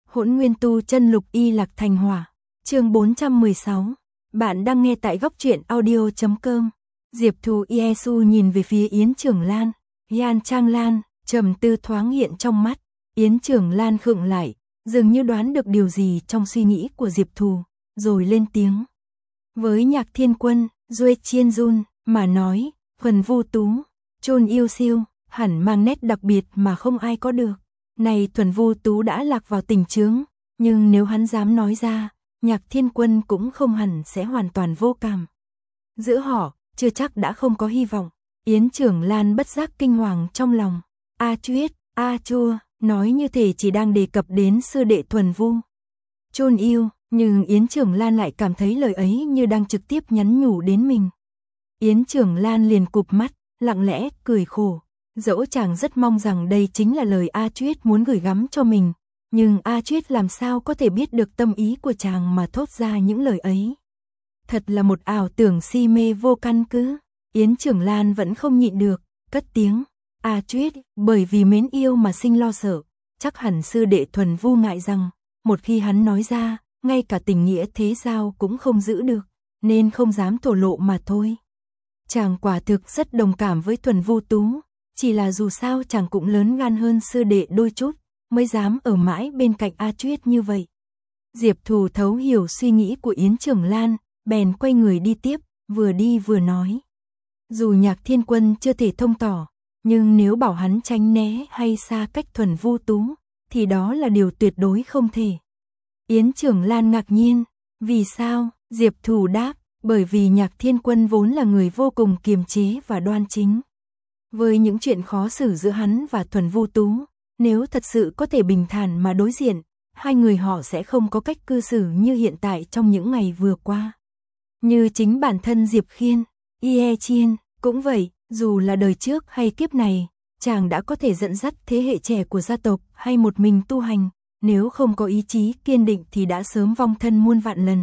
Hỗn Nguyên Tu Chân Lục Y Lạc Thành Hỏa. Chương 416. Bạn đang nghe tại góc truyện audio.com. Diệp Thù Iesu nhìn về phía Yến Trưởng Lan, Yan Trang Lan, trầm tư thoáng hiện trong mắt. Yến Trưởng Lan khựng lại, dường như đoán được điều gì trong suy nghĩ của Diệp Thù, rồi lên tiếng. Với Nhạc Thiên Quân, Duệ Chiên Jun mà nói, Thuần Vu Tú, Chôn Yêu Siêu, hẳn mang nét đặc biệt mà không ai có được. Này Thuần Vu Tú đã lạc vào tình chướng, nhưng nếu hắn dám nói ra, Nhạc Thiên Quân cũng không hẳn sẽ hoàn toàn vô cảm. Giữa họ, chưa chắc đã không có hy vọng. Yến Trưởng Lan bất giác kinh hoàng trong lòng. A Chuyết, A Chua, nói như thể chỉ đang đề cập đến sư đệ Thuần Vu Chôn Yêu, nhưng Yến Trưởng Lan lại cảm thấy lời ấy như đang trực tiếp nhắn nhủ đến mình. Yến Trưởng Lan liền cụp mắt, lặng lẽ cười khổ. Dẫu chàng rất mong rằng đây chính là lời A Chuyết muốn gửi gắm cho mình, nhưng A Chuyết làm sao có thể biết được tâm ý của chàng mà thốt ra những lời ấy. Thật là một ảo tưởng si mê vô căn cứ. Yến Trưởng Lan vẫn không nhịn được, cất tiếng. A Chuyết, bởi vì mến yêu mà sinh lo sợ, chắc hẳn sư đệ Thuần Vu ngại rằng, một khi hắn nói ra, ngay cả tình nghĩa thế giao cũng không giữ được, nên không dám thổ lộ mà thôi. Chàng quả thực rất đồng cảm với Thuần Vu Tú, chỉ là dù sao chàng cũng lớn gan hơn sư đệ đôi chút, mới dám ở mãi bên cạnh A Chuyết như vậy. Diệp Thù thấu hiểu suy nghĩ của Yến Trưởng Lan, bèn quay người đi tiếp, vừa đi vừa nói. Dù Nhạc Thiên Quân chưa thể thông tỏ, nhưng nếu bảo hắn tránh né hay xa cách Thuần Vu Tú, thì đó là điều tuyệt đối không thể. Yến Trưởng Lan ngạc nhiên, vì sao? Diệp Thù đáp, bởi vì Nhạc Thiên Quân vốn là người vô cùng kiềm chế và đoan chính. Với những chuyện khó xử giữa hắn và Thuần Vu Tú, nếu thật sự có thể bình thản mà đối diện, hai người họ sẽ không có cách cư xử như hiện tại trong những ngày vừa qua. Như chính bản thân Diệp Khiên, Ye Chiên, cũng vậy, dù là đời trước hay kiếp này, chàng đã có thể dẫn dắt thế hệ trẻ của gia tộc hay một mình tu hành, nếu không có ý chí kiên định thì đã sớm vong thân muôn vạn lần.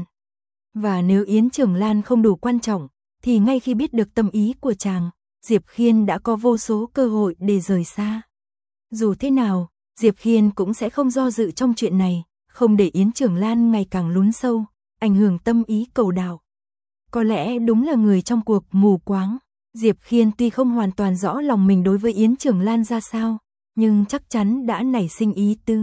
Và nếu Yến Trưởng Lan không đủ quan trọng, thì ngay khi biết được tâm ý của chàng, Diệp Khiên đã có vô số cơ hội để rời xa. Dù thế nào, Diệp Khiên cũng sẽ không do dự trong chuyện này, không để Yến Trưởng Lan ngày càng lún sâu, ảnh hưởng tâm ý cầu đạo. Có lẽ đúng là người trong cuộc mù quáng. Diệp Khiên tuy không hoàn toàn rõ lòng mình đối với Yến Trưởng Lan ra sao, nhưng chắc chắn đã nảy sinh ý tứ.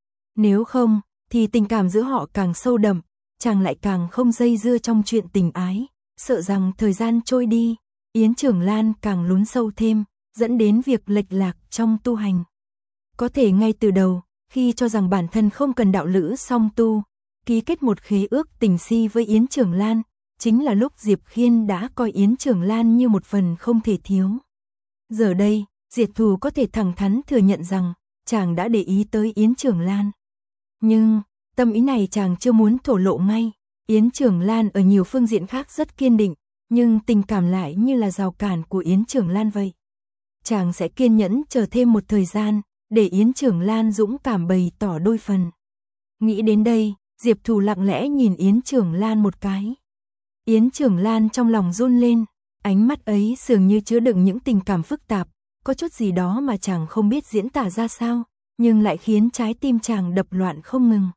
Nếu không, thì tình cảm giữa họ càng sâu đậm, chàng lại càng không dây dưa trong chuyện tình ái, sợ rằng thời gian trôi đi, Yến Trưởng Lan càng lún sâu thêm, dẫn đến việc lệch lạc trong tu hành. Có thể ngay từ đầu, khi cho rằng bản thân không cần đạo lữ song tu, ký kết một khế ước tình si với Yến Trưởng Lan, chính là lúc Diệp Khiên đã coi Yến Trưởng Lan như một phần không thể thiếu. Giờ đây, Diệp Thù có thể thẳng thắn thừa nhận rằng, chàng đã để ý tới Yến Trưởng Lan. Nhưng, tâm ý này chàng chưa muốn thổ lộ ngay. Yến Trưởng Lan ở nhiều phương diện khác rất kiên định, nhưng tình cảm lại như là rào cản của Yến Trưởng Lan vậy. Chàng sẽ kiên nhẫn chờ thêm một thời gian, để Yến Trưởng Lan dũng cảm bày tỏ đôi phần. Nghĩ đến đây, Diệp Thù lặng lẽ nhìn Yến Trưởng Lan một cái. Yến Trưởng Lan trong lòng run lên, ánh mắt ấy dường như chứa đựng những tình cảm phức tạp, có chút gì đó mà chàng không biết diễn tả ra sao, nhưng lại khiến trái tim chàng đập loạn không ngừng.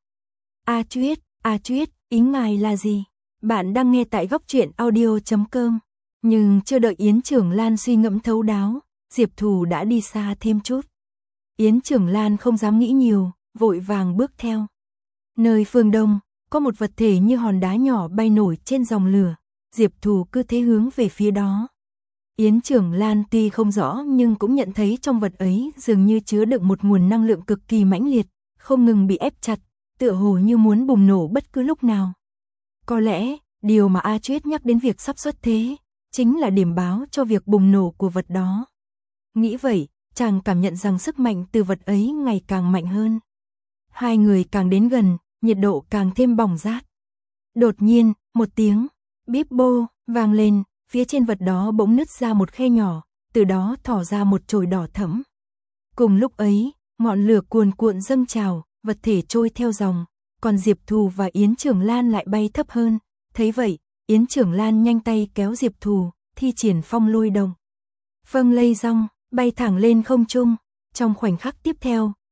A Chuyết, ý ngài là gì? Bạn đang nghe tại góc truyện audio.com. Nhưng chưa đợi Yến Trưởng Lan suy ngẫm thấu đáo, Diệp Thù đã đi xa thêm chút. Yến Trưởng Lan không dám nghĩ nhiều, vội vàng bước theo. Nơi phương đông, có một vật thể như hòn đá nhỏ bay nổi trên dòng lửa, Diệp Thù cứ thế hướng về phía đó. Yến Trưởng Lan tuy không rõ nhưng cũng nhận thấy trong vật ấy dường như chứa đựng một nguồn năng lượng cực kỳ mãnh liệt, không ngừng bị ép chặt, tựa hồ như muốn bùng nổ bất cứ lúc nào. Có lẽ, điều mà A Chuyết nhắc đến việc sắp xuất thế, chính là điểm báo cho việc bùng nổ của vật đó. Nghĩ vậy, chàng cảm nhận rằng sức mạnh từ vật ấy ngày càng mạnh hơn. Hai người càng đến gần, nhiệt độ càng thêm bỏng rát. Đột nhiên, một tiếng bíp bô vang lên, phía trên vật đó bỗng nứt ra một khe nhỏ, từ đó thỏ ra một chồi đỏ thẫm. Cùng lúc ấy, ngọn lửa cuồn cuộn dâng trào, vật thể trôi theo dòng, còn Diệp Thù và Yến Trưởng Lan lại bay thấp hơn. Thấy vậy, Yến Trưởng Lan nhanh tay kéo Diệp Thù, thi triển phong lôi động. Phâng lây rong, bay thẳng lên không trung. Trong khoảnh khắc tiếp theo,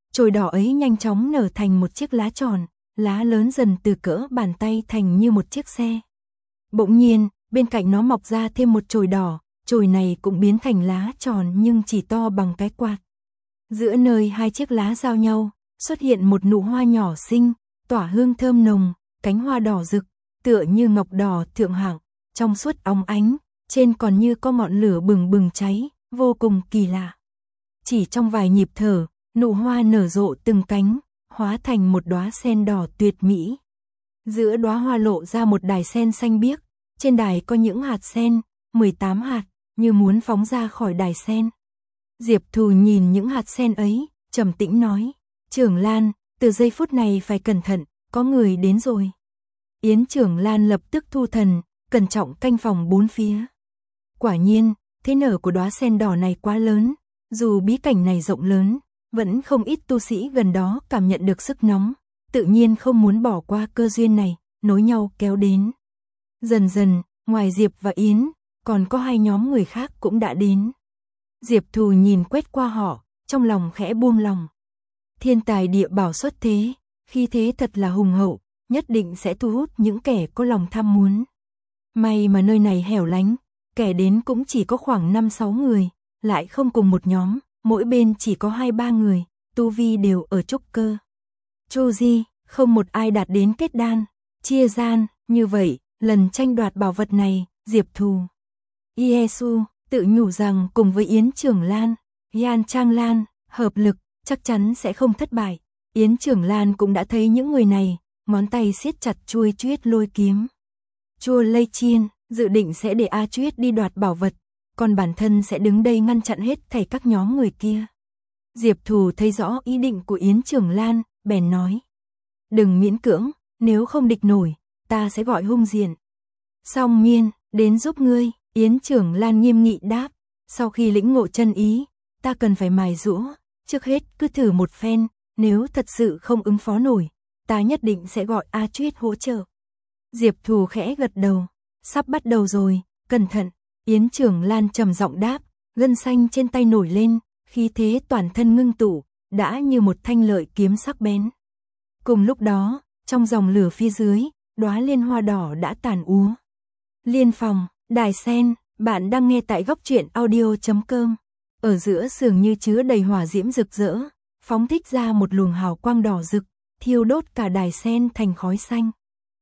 chồi đỏ ấy nhanh chóng nở thành một chiếc lá tròn, lá lớn dần từ cỡ bàn tay thành như một chiếc xe. Bỗng nhiên, bên cạnh nó mọc ra thêm một chồi đỏ, chồi này cũng biến thành lá tròn nhưng chỉ to bằng cái quạt. Giữa nơi hai chiếc lá giao nhau, xuất hiện một nụ hoa nhỏ xinh, tỏa hương thơm nồng, cánh hoa đỏ rực, tựa như ngọc đỏ thượng hạng, trong suốt óng ánh, trên còn như có ngọn lửa bừng bừng cháy, vô cùng kỳ lạ. Chỉ trong vài nhịp thở, nụ hoa nở rộ từng cánh, hóa thành một đóa sen đỏ tuyệt mỹ. Giữa đóa hoa lộ ra một đài sen xanh biếc, trên đài có những hạt sen, 18 hạt, như muốn phóng ra khỏi đài sen. Diệp Thù nhìn những hạt sen ấy, trầm tĩnh nói, Trưởng Lan, từ giây phút này phải cẩn thận, có người đến rồi. Yến Trưởng Lan lập tức thu thần, cẩn trọng canh phòng bốn phía. Quả nhiên, thế nở của đóa sen đỏ này quá lớn, dù bí cảnh này rộng lớn, vẫn không ít tu sĩ gần đó cảm nhận được sức nóng, tự nhiên không muốn bỏ qua cơ duyên này, nối nhau kéo đến. Dần dần, ngoài Diệp và Yến, còn có hai nhóm người khác cũng đã đến. Diệp Thù nhìn quét qua họ, trong lòng khẽ buông lòng. Thiên tài địa bảo xuất thế, khi thế thật là hùng hậu, nhất định sẽ thu hút những kẻ có lòng tham muốn. May mà nơi này hẻo lánh, kẻ đến cũng chỉ có khoảng 5-6 người, lại không cùng một nhóm, mỗi bên chỉ có 2-3 người, tu vi đều ở trúc cơ. Chu Di, không một ai đạt đến kết đan, chia gian, như vậy, lần tranh đoạt bảo vật này, Diệp Thù, Yesu, tự nhủ rằng cùng với Yến Trưởng Lan, Yan Trang Lan, hợp lực, chắc chắn sẽ không thất bại. Yến Trưởng Lan cũng đã thấy những người này, ngón tay siết chặt chuôi chuyết lôi kiếm. Chua Lây Chiên, dự định sẽ để A Chuyết đi đoạt bảo vật, còn bản thân sẽ đứng đây ngăn chặn hết thảy các nhóm người kia. Diệp Thù thấy rõ ý định của Yến Trưởng Lan, bèn nói. Đừng miễn cưỡng, nếu không địch nổi, ta sẽ gọi hung diện. Song Miên, đến giúp ngươi, Yến Trưởng Lan nghiêm nghị đáp, sau khi lĩnh ngộ chân ý, ta cần phải mài giũa, trước hết cứ thử một phen, nếu thật sự không ứng phó nổi, ta nhất định sẽ gọi A Chuyết hỗ trợ. Diệp Thù khẽ gật đầu, sắp bắt đầu rồi, cẩn thận, Yến Trưởng Lan trầm giọng đáp, gân xanh trên tay nổi lên, khí thế toàn thân ngưng tụ, đã như một thanh lợi kiếm sắc bén. Cùng lúc đó, trong dòng lửa phía dưới, đóa liên hoa đỏ đã tàn úa. Liên phòng, đài sen, bạn đang nghe tại góc truyện audio.com. Ở giữa sườn như chứa đầy hỏa diễm rực rỡ, phóng thích ra một luồng hào quang đỏ rực, thiêu đốt cả đài sen thành khói xanh.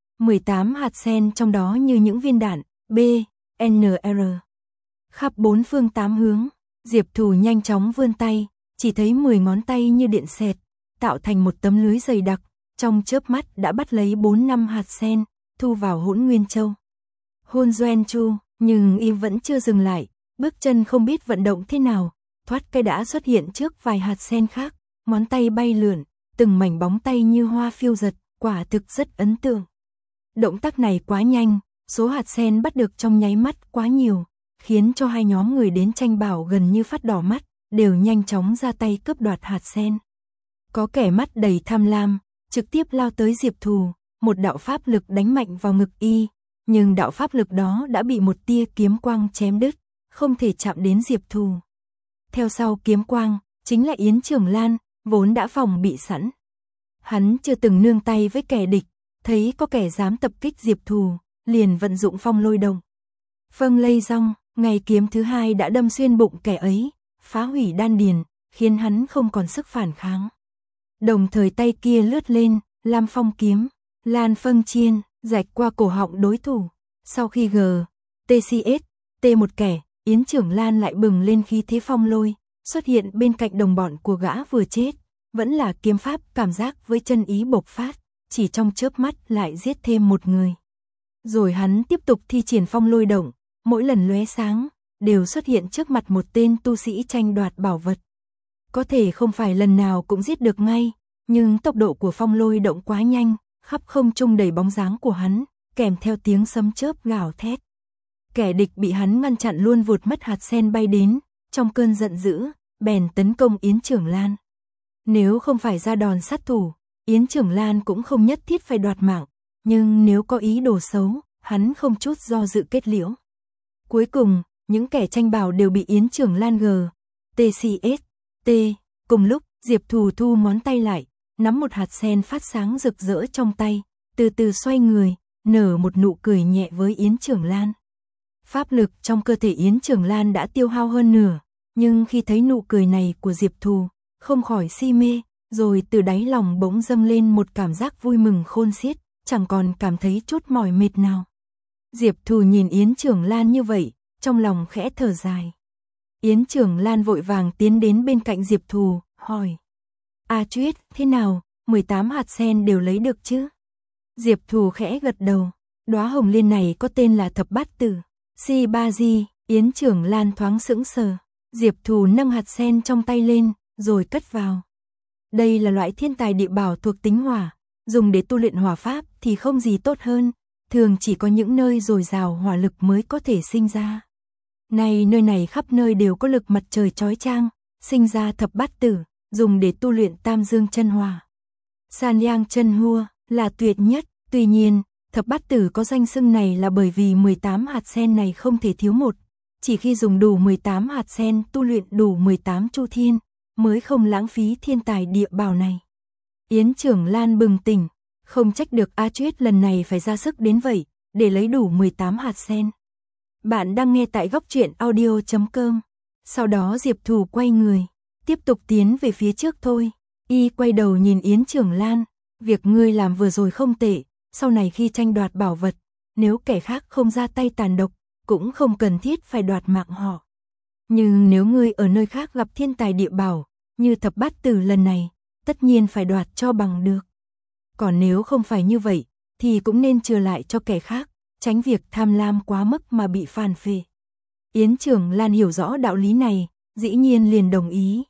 18 hạt sen trong đó như những viên đạn, B, N, R. Khắp bốn phương tám hướng, Diệp Thù nhanh chóng vươn tay, chỉ thấy 10 ngón tay như điện xẹt, tạo thành một tấm lưới dày đặc, trong chớp mắt đã bắt lấy 4-5 hạt sen, thu vào Hỗn Nguyên Châu. Hôn Doen Chu, nhưng y vẫn chưa dừng lại, bước chân không biết vận động thế nào, thoát cái đã xuất hiện trước vài hạt sen khác, ngón tay bay lượn, từng mảnh bóng tay như hoa phiêu giật, quả thực rất ấn tượng. Động tác này quá nhanh, số hạt sen bắt được trong nháy mắt quá nhiều, khiến cho hai nhóm người đến tranh bảo gần như phát đỏ mắt, đều nhanh chóng ra tay cướp đoạt hạt sen. Có kẻ mắt đầy tham lam, trực tiếp lao tới Diệp Thù, một đạo pháp lực đánh mạnh vào ngực y, nhưng đạo pháp lực đó đã bị một tia kiếm quang chém đứt, không thể chạm đến Diệp Thù. Theo sau kiếm quang, chính là Yến Trưởng Lan, vốn đã phòng bị sẵn. Hắn chưa từng nương tay với kẻ địch, thấy có kẻ dám tập kích Diệp Thù, liền vận dụng phong lôi động. Phâng lây rong, ngày kiếm thứ hai đã đâm xuyên bụng kẻ ấy, phá hủy đan điền, khiến hắn không còn sức phản kháng. Đồng thời tay kia lướt lên, Lam Phong kiếm, Lan Phâng Chiên, rạch qua cổ họng đối thủ. Sau khi TCS, T một kẻ, Yến Trưởng Lan lại bừng lên khí thế phong lôi, xuất hiện bên cạnh đồng bọn của gã vừa chết, vẫn là kiếm pháp cảm giác với chân ý bộc phát, chỉ trong chớp mắt lại giết thêm một người. Rồi hắn tiếp tục thi triển phong lôi động, mỗi lần lóe sáng, đều xuất hiện trước mặt một tên tu sĩ tranh đoạt bảo vật. Có thể không phải lần nào cũng giết được ngay, nhưng tốc độ của phong lôi động quá nhanh, khắp không trung đầy bóng dáng của hắn, kèm theo tiếng sấm chớp gào thét. Kẻ địch bị hắn ngăn chặn luôn vụt mất hạt sen bay đến, trong cơn giận dữ, bèn tấn công Yến Trưởng Lan. Nếu không phải ra đòn sát thủ, Yến Trưởng Lan cũng không nhất thiết phải đoạt mạng, nhưng nếu có ý đồ xấu, hắn không chút do dự kết liễu. Cuối cùng, những kẻ tranh bảo đều bị Yến Trưởng Lan TCS, T, cùng lúc, Diệp Thù thu ngón tay lại, nắm một hạt sen phát sáng rực rỡ trong tay, từ từ xoay người, nở một nụ cười nhẹ với Yến Trưởng Lan. Pháp lực trong cơ thể Yến Trưởng Lan đã tiêu hao hơn nửa, nhưng khi thấy nụ cười này của Diệp Thù, không khỏi si mê, rồi từ đáy lòng bỗng dâng lên một cảm giác vui mừng khôn xiết, chẳng còn cảm thấy chút mỏi mệt nào. Diệp Thù nhìn Yến Trưởng Lan như vậy, trong lòng khẽ thở dài. Yến Trưởng Lan vội vàng tiến đến bên cạnh Diệp Thù, hỏi: "A Chuyết, thế nào, 18 hạt sen đều lấy được chứ?" Diệp Thù khẽ gật đầu, đóa hồng liên này có tên là Thập Bát Tử. Si Ba Di. Yến Trưởng Lan thoáng sững sờ. Diệp Thù nâng hạt sen trong tay lên, rồi cất vào. Đây là loại thiên tài địa bảo thuộc tính hỏa, dùng để tu luyện hỏa pháp thì không gì tốt hơn, thường chỉ có những nơi dồi dào hỏa lực mới có thể sinh ra. Này nơi này khắp nơi đều có lực mặt trời chói chang, sinh ra Thập Bát Tử, dùng để tu luyện Tam Dương chân hỏa. San Yang chân hua là tuyệt nhất, tuy nhiên, Thập Bát Tử có danh xưng này là bởi vì 18 hạt sen này không thể thiếu một, chỉ khi dùng đủ 18 hạt sen tu luyện đủ 18 chu thiên, mới không lãng phí thiên tài địa bảo này. Yến Trưởng Lan bừng tỉnh, không trách được A Chuyết lần này phải ra sức đến vậy, để lấy đủ 18 hạt sen. Bạn đang nghe tại góc truyện audio.com. Sau đó Diệp Thù quay người, tiếp tục tiến về phía trước thôi. Y quay đầu nhìn Yến Trưởng Lan, việc ngươi làm vừa rồi không tệ, sau này khi tranh đoạt bảo vật, nếu kẻ khác không ra tay tàn độc, cũng không cần thiết phải đoạt mạng họ. Nhưng nếu ngươi ở nơi khác gặp thiên tài địa bảo, như Thập Bát Tử lần này, tất nhiên phải đoạt cho bằng được. Còn nếu không phải như vậy, thì cũng nên trừ lại cho kẻ khác, tránh việc tham lam quá mức mà bị phản phệ. Yến Trưởng Lan hiểu rõ đạo lý này, dĩ nhiên liền đồng ý.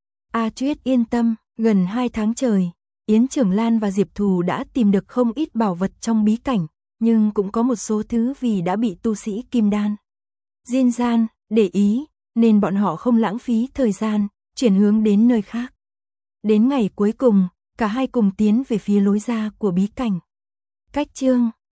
A Chuyết yên tâm, gần 2 tháng trời, Yến Trưởng Lan và Diệp Thù đã tìm được không ít bảo vật trong bí cảnh, nhưng cũng có một số thứ vì đã bị tu sĩ kim đan Diên Gian để ý, nên bọn họ không lãng phí thời gian, chuyển hướng đến nơi khác. Đến ngày cuối cùng, cả hai cùng tiến về phía lối ra của bí cảnh. Cách chương